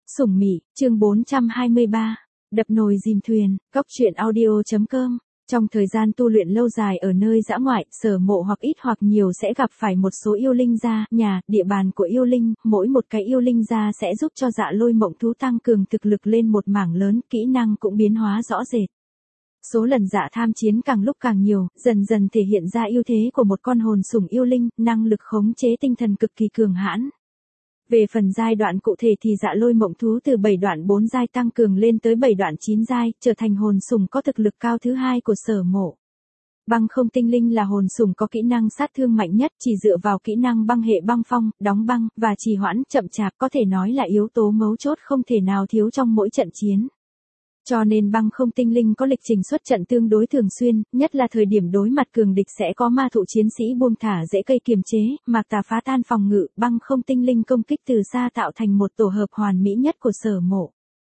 Sủng Mị, chương 423. Đập nồi dìm thuyền, Cóc truyện audio.com. Trong thời gian tu luyện lâu dài ở nơi dã ngoại, Sở Mộ hoặc ít hoặc nhiều sẽ gặp phải một số yêu linh gia, nhà, địa bàn của yêu linh, mỗi một cái yêu linh gia sẽ giúp cho Dạ Lôi Mộng Thú tăng cường thực lực lên một mảng lớn, kỹ năng cũng biến hóa rõ rệt. Số lần Dạ tham chiến càng lúc càng nhiều, dần dần thể hiện ra ưu thế của một con hồn sủng yêu linh, năng lực khống chế tinh thần cực kỳ cường hãn. Về phần giai đoạn cụ thể thì Dạ Lôi Mộng Thú từ 7 đoạn 4 giai tăng cường lên tới 7 đoạn 9 giai, trở thành hồn sủng có thực lực cao thứ hai của Sở Mộ. Băng không tinh linh là hồn sủng có kỹ năng sát thương mạnh nhất, chỉ dựa vào kỹ năng băng hệ băng phong, đóng băng, và trì hoãn, chậm chạp có thể nói là yếu tố mấu chốt không thể nào thiếu trong mỗi trận chiến. Cho nên băng không tinh linh có lịch trình xuất trận tương đối thường xuyên, nhất là thời điểm đối mặt cường địch sẽ có ma thụ chiến sĩ buông thả dễ cây kiềm chế, mạc tà phá tan phòng ngự, băng không tinh linh công kích từ xa tạo thành một tổ hợp hoàn mỹ nhất của Sở Mộ.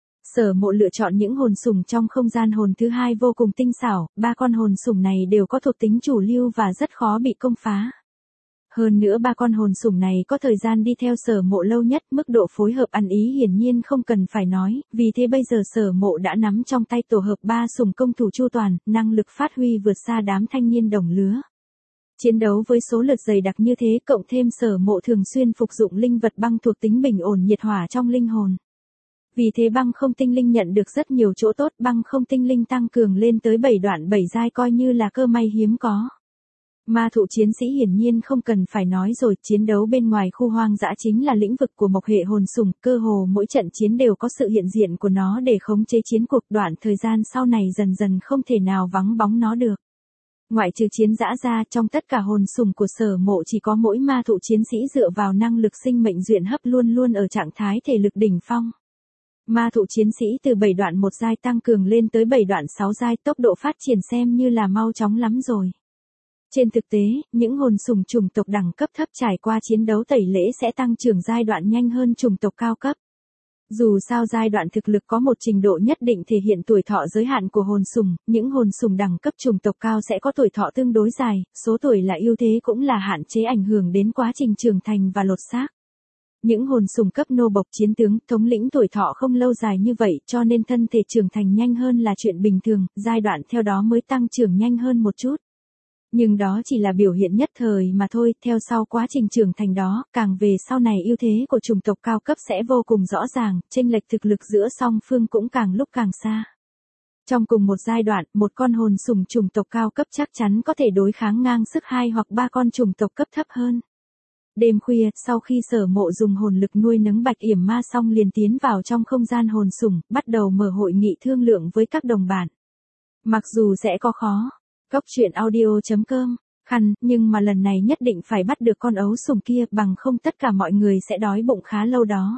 Sở Mộ lựa chọn những hồn sủng trong không gian hồn thứ hai vô cùng tinh xảo, ba con hồn sủng này đều có thuộc tính chủ lưu và rất khó bị công phá. Hơn nữa ba con hồn sủng này có thời gian đi theo Sở Mộ lâu nhất, mức độ phối hợp ăn ý hiển nhiên không cần phải nói, vì thế bây giờ Sở Mộ đã nắm trong tay tổ hợp ba sủng công thủ chu toàn, năng lực phát huy vượt xa đám thanh niên đồng lứa. Chiến đấu với số lượt dày đặc như thế cộng thêm Sở Mộ thường xuyên phục dụng linh vật băng thuộc tính bình ổn nhiệt hỏa trong linh hồn. Vì thế băng không tinh linh nhận được rất nhiều chỗ tốt, băng không tinh linh tăng cường lên tới 7 đoạn 7 giai coi như là cơ may hiếm có. Ma thụ chiến sĩ hiển nhiên không cần phải nói rồi, chiến đấu bên ngoài khu hoang dã chính là lĩnh vực của mộc hệ hồn sủng, cơ hồ mỗi trận chiến đều có sự hiện diện của nó để khống chế chiến cuộc, đoạn thời gian sau này dần dần không thể nào vắng bóng nó được. Ngoại trừ chiến dã ra, trong tất cả hồn sủng của Sở Mộ chỉ có mỗi ma thụ chiến sĩ dựa vào năng lực sinh mệnh duyện hấp luôn luôn ở trạng thái thể lực đỉnh phong. Ma thụ chiến sĩ từ 7 đoạn 1 giai tăng cường lên tới 7 đoạn 6 giai, tốc độ phát triển xem như là mau chóng lắm rồi. Trên thực tế, những hồn sủng chủng tộc đẳng cấp thấp trải qua chiến đấu tẩy lễ sẽ tăng trưởng giai đoạn nhanh hơn chủng tộc cao cấp. Dù sao giai đoạn thực lực có một trình độ nhất định thể hiện tuổi thọ giới hạn của hồn sủng, những hồn sủng đẳng cấp chủng tộc cao sẽ có tuổi thọ tương đối dài, số tuổi là ưu thế cũng là hạn chế ảnh hưởng đến quá trình trưởng thành và lột xác. Những hồn sủng cấp nô bộc chiến tướng, thống lĩnh tuổi thọ không lâu dài như vậy cho nên thân thể trưởng thành nhanh hơn là chuyện bình thường, giai đoạn theo đó mới tăng trưởng nhanh hơn một chút. Nhưng đó chỉ là biểu hiện nhất thời mà thôi, theo sau quá trình trưởng thành đó, càng về sau này ưu thế của chủng tộc cao cấp sẽ vô cùng rõ ràng, chênh lệch thực lực giữa song phương cũng càng lúc càng xa. Trong cùng một giai đoạn, một con hồn sủng chủng tộc cao cấp chắc chắn có thể đối kháng ngang sức 2 hoặc 3 con chủng tộc cấp thấp hơn. Đêm khuya, sau khi Sở Mộ dùng hồn lực nuôi nấng Bạch Yểm Ma xong liền tiến vào trong không gian hồn sủng, bắt đầu mở hội nghị thương lượng với các đồng bạn. Mặc dù sẽ có khó, Cóc truyện audio.com, khăn, nhưng mà lần này nhất định phải bắt được con ấu sủng kia, bằng không tất cả mọi người sẽ đói bụng khá lâu đó.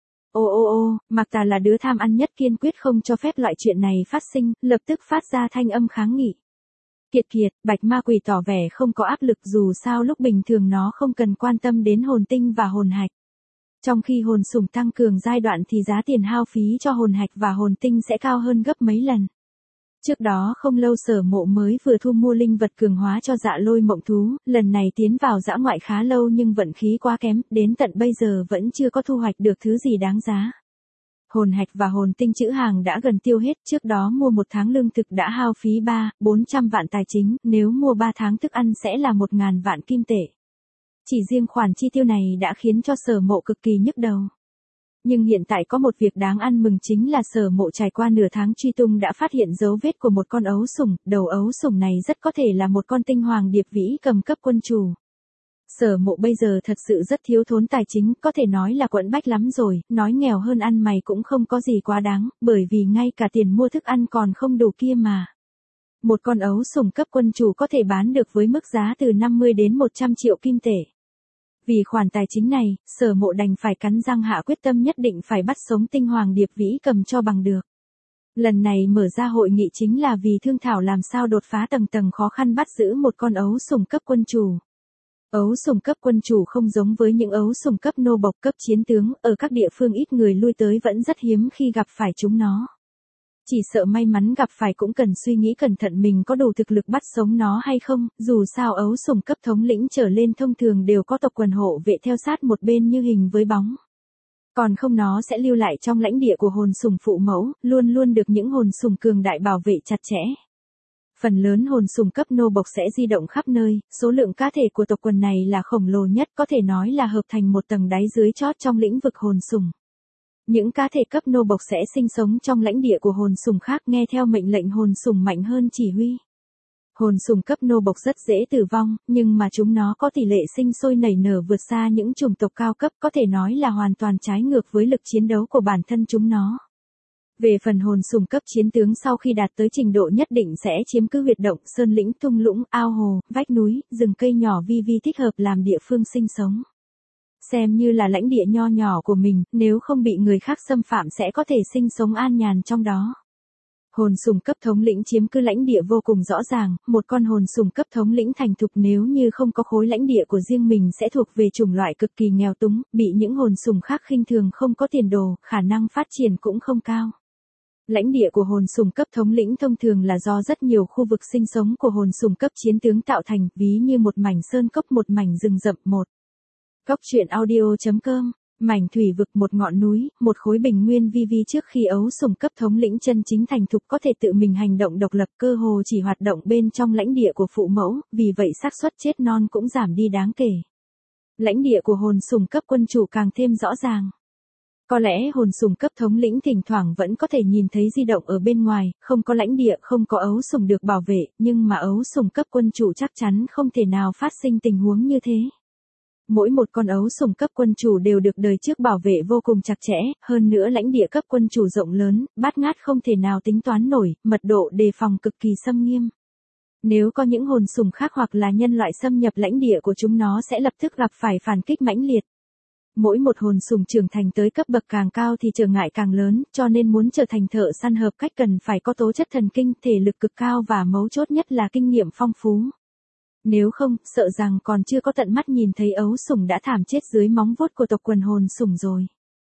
Mạc Tà là đứa tham ăn nhất, kiên quyết không cho phép loại chuyện này phát sinh, lập tức phát ra thanh âm kháng nghị. Kiệt, Bạch Ma Quỷ tỏ vẻ không có áp lực, dù sao lúc bình thường nó không cần quan tâm đến hồn tinh và hồn hạch. Trong khi hồn sủng tăng cường giai đoạn thì giá tiền hao phí cho hồn hạch và hồn tinh sẽ cao hơn gấp mấy lần. Trước đó không lâu Sở Mộ mới vừa thu mua linh vật cường hóa cho Dạ Lôi Mộng Thú, lần này tiến vào dã ngoại khá lâu nhưng vận khí quá kém, đến tận bây giờ vẫn chưa có thu hoạch được thứ gì đáng giá. Hồn hạch và hồn tinh trữ hàng đã gần tiêu hết, trước đó mua 1 tháng lương thực đã hao phí 300-400 vạn tài chính, nếu mua 3 tháng thức ăn sẽ là 1.000 vạn kim tệ. Chỉ riêng khoản chi tiêu này đã khiến cho Sở Mộ cực kỳ nhức đầu. Nhưng hiện tại có một việc đáng ăn mừng chính là Sở Mộ trải qua nửa tháng truy tung đã phát hiện dấu vết của một con ấu sủng, đầu ấu sủng này rất có thể là một con tinh hoàng điệp vĩ cầm cấp quân chủ. Sở Mộ bây giờ thật sự rất thiếu thốn tài chính, có thể nói là quẫn bách lắm rồi, nói nghèo hơn ăn mày cũng không có gì quá đáng, bởi vì ngay cả tiền mua thức ăn còn không đủ kia mà. Một con ấu sủng cấp quân chủ có thể bán được với mức giá từ 50 đến 100 triệu kim tệ. Vì khoản tài chính này, Sở Mộ đành phải cắn răng hạ quyết tâm nhất định phải bắt sống tinh hoàng điệp vĩ cầm cho bằng được. Lần này mở ra hội nghị chính là vì thương thảo làm sao đột phá tầng khó khăn bắt giữ một con ấu sủng cấp quân chủ. Ấu sủng cấp quân chủ không giống với những ấu sủng cấp nô bộc cấp chiến tướng, ở các địa phương ít người lui tới vẫn rất hiếm khi gặp phải chúng nó. Chỉ sợ may mắn gặp phải cũng cần suy nghĩ cẩn thận mình có đủ thực lực bắt sống nó hay không, dù sao ấu sủng cấp thống lĩnh trở lên thông thường đều có tộc quần hộ vệ theo sát một bên như hình với bóng. Còn không nó sẽ lưu lại trong lãnh địa của hồn sủng phụ mẫu, luôn luôn được những hồn sủng cường đại bảo vệ chặt chẽ. Phần lớn hồn sủng cấp nô bộc sẽ di động khắp nơi, số lượng cá thể của tộc quần này là khổng lồ nhất, có thể nói là hợp thành một tầng đáy dưới chót trong lĩnh vực hồn sủng. Những cá thể cấp nô bộc sẽ sinh sống trong lãnh địa của hồn sủng khác, nghe theo mệnh lệnh hồn sủng mạnh hơn chỉ huy. Hồn sủng cấp nô bộc rất dễ tử vong, nhưng mà chúng nó có tỷ lệ sinh sôi nảy nở vượt xa những chủng tộc cao cấp, có thể nói là hoàn toàn trái ngược với lực chiến đấu của bản thân chúng nó. Về phần hồn sủng cấp chiến tướng, sau khi đạt tới trình độ nhất định sẽ chiếm cứ huyệt động, sơn lĩnh, thung lũng, ao hồ, vách núi, rừng cây nhỏ vi vi thích hợp làm địa phương sinh sống. Xem như là lãnh địa nho nhỏ của mình, nếu không bị người khác xâm phạm sẽ có thể sinh sống an nhàn trong đó. Hồn sủng cấp thống lĩnh chiếm cứ lãnh địa vô cùng rõ ràng, một con hồn sủng cấp thống lĩnh thành thục nếu như không có khối lãnh địa của riêng mình sẽ thuộc về chủng loại cực kỳ nghèo túng, bị những hồn sủng khác khinh thường, không có tiền đồ, khả năng phát triển cũng không cao. Lãnh địa của hồn sủng cấp thống lĩnh thông thường là do rất nhiều khu vực sinh sống của hồn sủng cấp chiến tướng tạo thành, ví như một mảnh sơn cốc, một mảnh rừng rậm, một cốc truyện audio.com, mảnh thủy vực, một ngọn núi, một khối bình nguyên vi vi. Trước khi ấu sủng cấp thống lĩnh chân chính thành thục có thể tự mình hành động độc lập, cơ hồ chỉ hoạt động bên trong lãnh địa của phụ mẫu, vì vậy xác suất chết non cũng giảm đi đáng kể. Lãnh địa của hồn sủng cấp quân chủ càng thêm rõ ràng. Có lẽ hồn sủng cấp thống lĩnh thỉnh thoảng vẫn có thể nhìn thấy di động ở bên ngoài, không có lãnh địa, không có ấu sủng được bảo vệ, nhưng mà ấu sủng cấp quân chủ chắc chắn không thể nào phát sinh tình huống như thế. Mỗi một con ấu sủng cấp quân chủ đều được đời trước bảo vệ vô cùng chặt chẽ, hơn nữa lãnh địa cấp quân chủ rộng lớn, bát ngát không thể nào tính toán nổi, mật độ đề phòng cực kỳ xâm nghiêm. Nếu có những hồn sủng khác hoặc là nhân loại xâm nhập lãnh địa của chúng, nó sẽ lập tức gặp phải phản kích mãnh liệt. Mỗi một hồn sủng trưởng thành tới cấp bậc càng cao thì trở ngại càng lớn, cho nên muốn trở thành thợ săn hợp cách cần phải có tố chất thần kinh, thể lực cực cao và mấu chốt nhất là kinh nghiệm phong phú. Nếu không, sợ rằng còn chưa có tận mắt nhìn thấy ấu sủng đã thảm chết dưới móng vuốt của tộc quần hồn sủng rồi.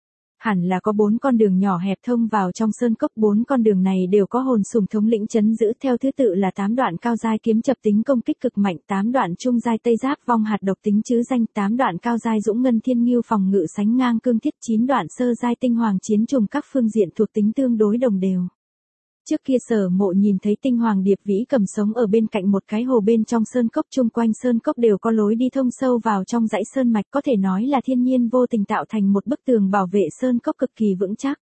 Hẳn là có 4 con đường nhỏ hẹp thông vào trong sơn cốc, 4 con đường này đều có hồn sủng thống lĩnh trấn giữ, theo thứ tự là 8 đoạn cao giai kiếm chập tính công kích cực mạnh, 8 đoạn trung giai tây giáp vong hạt độc tính trứ danh, 8 đoạn cao giai dũng ngân thiên ngưu phòng ngự sánh ngang cương thiết, 9 đoạn sơ giai tinh hoàng chiến trùng các phương diện thuộc tính tương đối đồng đều. Trước kia Sở Mộ nhìn thấy tinh hoàng điệp vĩ cầm sống ở bên cạnh một cái hồ bên trong sơn cốc, chung quanh sơn cốc đều có lối đi thông sâu vào trong dãy sơn mạch, có thể nói là thiên nhiên vô tình tạo thành một bức tường bảo vệ sơn cốc cực kỳ vững chắc.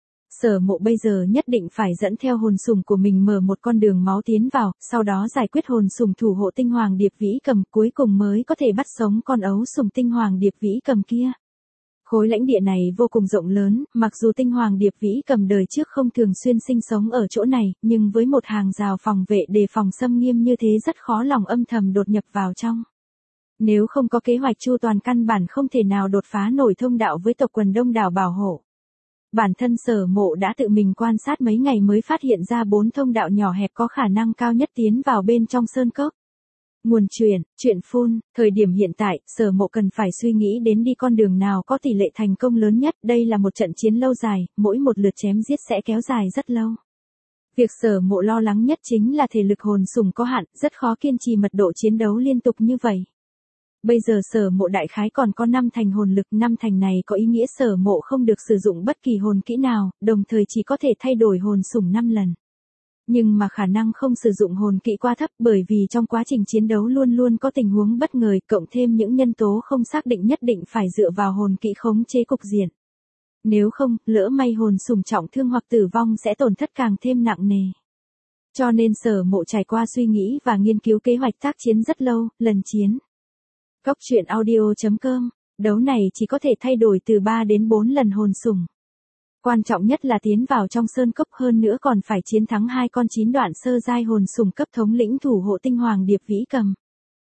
Sở Mộ bây giờ nhất định phải dẫn theo hồn sủng của mình mở một con đường máu tiến vào, sau đó giải quyết hồn sủng thủ hộ tinh hoàng điệp vĩ cầm, cuối cùng mới có thể bắt sống con ấu sủng tinh hoàng điệp vĩ cầm kia. Khối lãnh địa này vô cùng rộng lớn, mặc dù tinh hoàng điệp vĩ cầm đời trước không thường xuyên sinh sống ở chỗ này, nhưng với một hàng rào phòng vệ đề phòng xâm nghiêm như thế rất khó lòng âm thầm đột nhập vào trong. Nếu không có kế hoạch chu toàn căn bản không thể nào đột phá nổi thông đạo với tộc quần đông đảo bảo hộ. Bản thân Sở Mộ đã tự mình quan sát mấy ngày mới phát hiện ra 4 thông đạo nhỏ hẹp có khả năng cao nhất tiến vào bên trong sơn cốc. Nguồn truyện phun, thời điểm hiện tại, Sở Mộ cần phải suy nghĩ đến đi con đường nào có tỷ lệ thành công lớn nhất, đây là một trận chiến lâu dài, mỗi một lượt chém giết sẽ kéo dài rất lâu. Việc Sở Mộ lo lắng nhất chính là thể lực hồn sủng có hạn, rất khó kiên trì mật độ chiến đấu liên tục như vậy. Bây giờ Sở Mộ đại khái còn có 5 thành hồn lực, 5 thành này có ý nghĩa Sở Mộ không được sử dụng bất kỳ hồn kỹ nào, đồng thời chỉ có thể thay đổi hồn sủng 5 lần. Nhưng mà khả năng không sử dụng hồn kỹ quá thấp, bởi vì trong quá trình chiến đấu luôn luôn có tình huống bất ngờ, cộng thêm những nhân tố không xác định, nhất định phải dựa vào hồn kỹ khống chế cục diện. Nếu không, lỡ may hồn sủng trọng thương hoặc tử vong sẽ tổn thất càng thêm nặng nề. Cho nên Sở Mộ trải qua suy nghĩ và nghiên cứu kế hoạch tác chiến rất lâu, lần chiến. Cốc truyện audio.com, đấu này chỉ có thể thay đổi từ 3 đến 4 lần hồn sủng. Quan trọng nhất là tiến vào trong sơn cốc, hơn nữa còn phải chiến thắng 2 con 9 đoạn sơ giai hồn sủng cấp thống lĩnh thủ hộ tinh hoàng điệp vĩ cầm.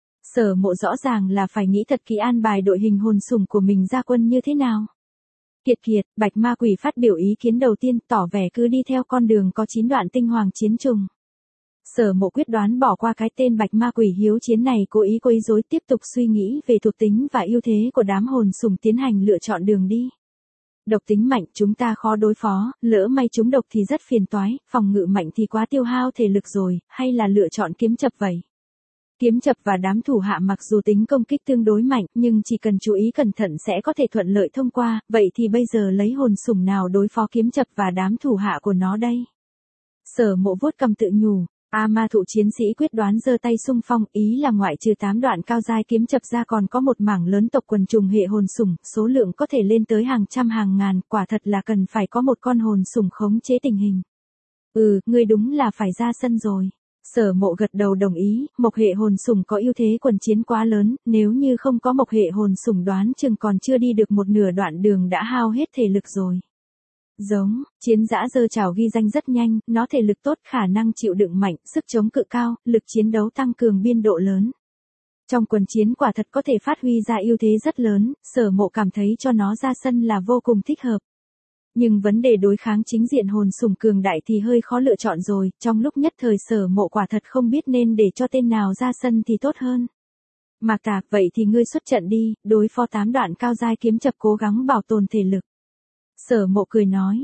Sở Mộ rõ ràng là phải nghĩ thật kỹ an bài đội hình hồn sủng của mình ra quân như thế nào. Kiệt, Bạch Ma Quỷ phát biểu ý kiến đầu tiên, tỏ vẻ cứ đi theo con đường có 9 đoạn tinh hoàng chiến trùng. Sở Mộ quyết đoán bỏ qua cái tên Bạch Ma Quỷ hiếu chiến này, cố ý quấy rối, tiếp tục suy nghĩ về thuộc tính và ưu thế của đám hồn sủng, tiến hành lựa chọn đường đi. Độc tính mạnh chúng ta khó đối phó, lỡ may chúng độc thì rất phiền toái, phòng ngự mạnh thì quá tiêu hao thể lực rồi, hay là lựa chọn kiếm chập vậy? Kiếm chập và đám thủ hạ mặc dù tính công kích tương đối mạnh, nhưng chỉ cần chú ý cẩn thận sẽ có thể thuận lợi thông qua, vậy thì bây giờ lấy hồn sủng nào đối phó kiếm chập và đám thủ hạ của nó đây? Sở Mộ vuốt cầm tự nhủ, ma thụ chiến sĩ quyết đoán giơ tay xung phong, ý là ngoại trừ 8 đoạn cao giai kiếm chập ra còn có một mảng lớn tộc quần trùng hệ hồn sủng, số lượng có thể lên tới hàng trăm hàng ngàn, quả thật là cần phải có một con hồn sủng khống chế tình hình. Ngươi đúng là phải ra sân rồi. Sở Mộ gật đầu đồng ý, mộc hệ hồn sủng có ưu thế quần chiến quá lớn, nếu như không có mộc hệ hồn sủng đoán chừng còn chưa đi được một nửa đoạn đường đã hao hết thể lực rồi. Giống, chiến dã dơ trảo ghi danh rất nhanh, nó thể lực tốt, khả năng chịu đựng mạnh, sức chống cự cao, lực chiến đấu tăng cường biên độ lớn. Trong quần chiến quả thật có thể phát huy ra ưu thế rất lớn, Sở Mộ cảm thấy cho nó ra sân là vô cùng thích hợp. Nhưng vấn đề đối kháng chính diện hồn sủng cường đại thì hơi khó lựa chọn rồi, trong lúc nhất thời Sở Mộ quả thật không biết nên để cho tên nào ra sân thì tốt hơn. Mạc Tà, vậy thì ngươi xuất trận đi, đối phó 8 đoạn cao giai kiếm chập cố gắng bảo tồn thể lực. Sở Mộ cười nói,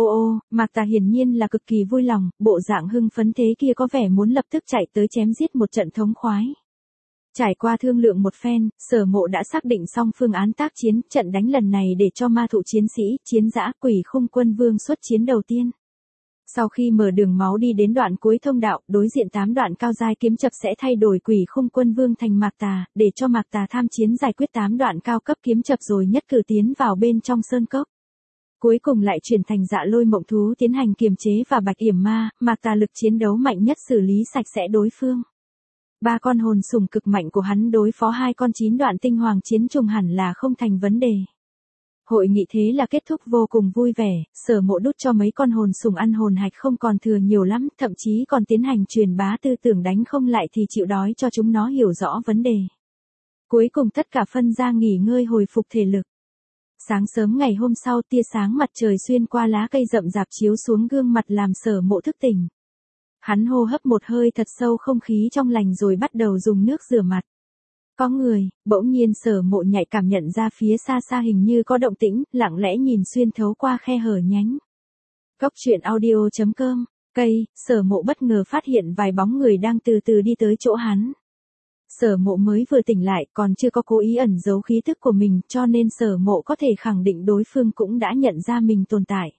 Mạc Tà hiển nhiên là cực kỳ vui lòng, bộ dạng hưng phấn thế kia có vẻ muốn lập tức chạy tới chém giết một trận thống khoái. Trải qua thương lượng một phen, Sở Mộ đã xác định xong phương án tác chiến, trận đánh lần này để cho ma thụ chiến sĩ, chiến dã, quỷ khung quân vương xuất chiến đầu tiên. Sau khi mở đường máu đi đến đoạn cuối thông đạo, đối diện 8 đoạn cao giai kiếm chập sẽ thay đổi quỷ khung quân vương thành Mạc Tà, để cho Mạc Tà tham chiến giải quyết 8 đoạn cao cấp kiếm chập rồi nhất cử tiến vào bên trong sơn cốc. Cuối cùng lại chuyển thành Dạ Lôi mộng thú tiến hành kiềm chế và Bạch Yểm Ma, Mạc Tà lực chiến đấu mạnh nhất xử lý sạch sẽ đối phương. 3 con hồn sủng cực mạnh của hắn đối phó 2 con 9 đoạn tinh hoàng chiến trùng hẳn là không thành vấn đề. Hội nghị thế là kết thúc vô cùng vui vẻ, Sở Mộ đút cho mấy con hồn sủng ăn hồn hạch không còn thừa nhiều lắm, thậm chí còn tiến hành truyền bá tư tưởng đánh không lại thì chịu đói cho chúng nó hiểu rõ vấn đề. Cuối cùng tất cả phân ra nghỉ ngơi hồi phục thể lực. Sáng sớm ngày hôm sau tia sáng mặt trời xuyên qua lá cây rậm rạp chiếu xuống gương mặt làm Sở Mộ thức tỉnh. Hắn hô hấp một hơi thật sâu không khí trong lành rồi bắt đầu dùng nước rửa mặt. Có người, bỗng nhiên Sở Mộ nhạy cảm nhận ra phía xa xa hình như có động tĩnh, lặng lẽ nhìn xuyên thấu qua khe hở nhánh. Cốc truyện audio.com, cây, Sở Mộ bất ngờ phát hiện vài bóng người đang từ từ đi tới chỗ hắn. Sở Mộ mới vừa tỉnh lại còn chưa có cố ý ẩn giấu khí tức của mình cho nên Sở Mộ có thể khẳng định đối phương cũng đã nhận ra mình tồn tại.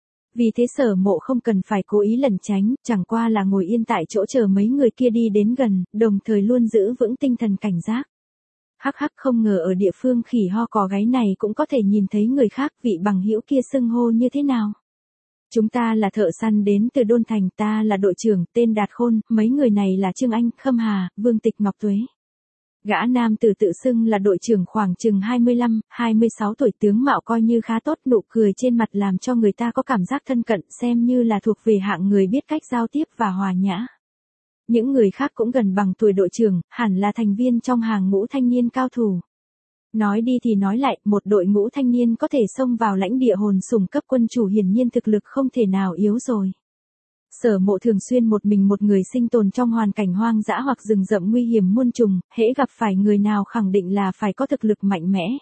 Vì thế Sở Mộ không cần phải cố ý lẩn tránh, chẳng qua là ngồi yên tại chỗ chờ mấy người kia đi đến gần, đồng thời luôn giữ vững tinh thần cảnh giác. Hắc không ngờ ở địa phương khỉ ho cò gáy này cũng có thể nhìn thấy người khác, vị bằng hữu kia xưng hô như thế nào. Chúng ta là thợ săn đến từ Đôn Thành, ta là đội trưởng, tên Đạt Khôn, mấy người này là Trương Anh, Khâm Hà, Vương Tịch Ngọc Tuế. Gã nam tử tự xưng là đội trưởng khoảng chừng 25, 26 tuổi, tướng mạo coi như khá tốt, nụ cười trên mặt làm cho người ta có cảm giác thân cận, xem như là thuộc về hạng người biết cách giao tiếp và hòa nhã. Những người khác cũng gần bằng tuổi đội trưởng, hẳn là thành viên trong hàng ngũ thanh niên cao thủ. Nói đi thì nói lại, một đội ngũ thanh niên có thể xông vào lãnh địa hồn sủng cấp quân chủ hiển nhiên thực lực không thể nào yếu rồi. Sở Mộ thường xuyên một mình một người sinh tồn trong hoàn cảnh hoang dã hoặc rừng rậm nguy hiểm muôn trùng, hễ gặp phải người nào khẳng định là phải có thực lực mạnh mẽ.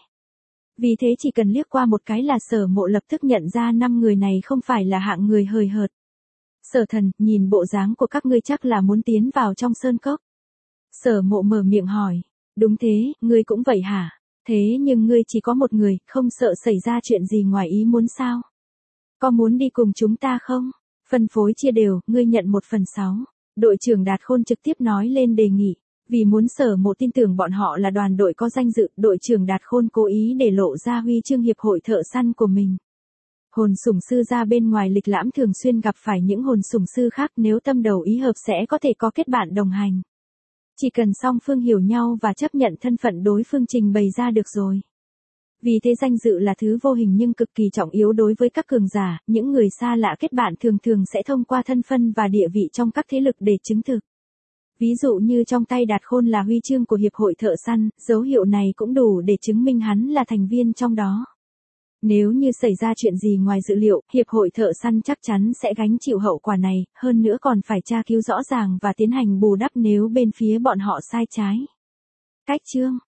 Vì thế chỉ cần liếc qua một cái là Sở Mộ lập tức nhận ra 5 người này không phải là hạng người hời hợt. Sở Thần, nhìn bộ dáng của các ngươi chắc là muốn tiến vào trong sơn cốc. Sở Mộ mở miệng hỏi, đúng thế, ngươi cũng vậy hả? Thế nhưng ngươi chỉ có một người, không sợ xảy ra chuyện gì ngoài ý muốn sao? Có muốn đi cùng chúng ta không? Phân phối chia đều, ngươi nhận 1/6. Đội trưởng Đạt Khôn trực tiếp nói lên đề nghị. Vì muốn Sở Mộ tin tưởng bọn họ là đoàn đội có danh dự, đội trưởng Đạt Khôn cố ý để lộ ra huy chương hiệp hội thợ săn của mình. Hồn sủng sư ra bên ngoài lịch lãm thường xuyên gặp phải những hồn sủng sư khác, nếu tâm đầu ý hợp sẽ có thể có kết bạn đồng hành. Chỉ cần song phương hiểu nhau và chấp nhận thân phận đối phương trình bày ra được rồi. Vì thế danh dự là thứ vô hình nhưng cực kỳ trọng yếu đối với các cường giả, những người xa lạ kết bạn thường thường sẽ thông qua thân phân và địa vị trong các thế lực để chứng thực. Ví dụ như trong tay Đạt Khôn là huy chương của hiệp hội thợ săn, dấu hiệu này cũng đủ để chứng minh hắn là thành viên trong đó. Nếu như xảy ra chuyện gì ngoài dự liệu, hiệp hội thợ săn chắc chắn sẽ gánh chịu hậu quả này, hơn nữa còn phải tra cứu rõ ràng và tiến hành bù đắp nếu bên phía bọn họ sai trái. Cách chương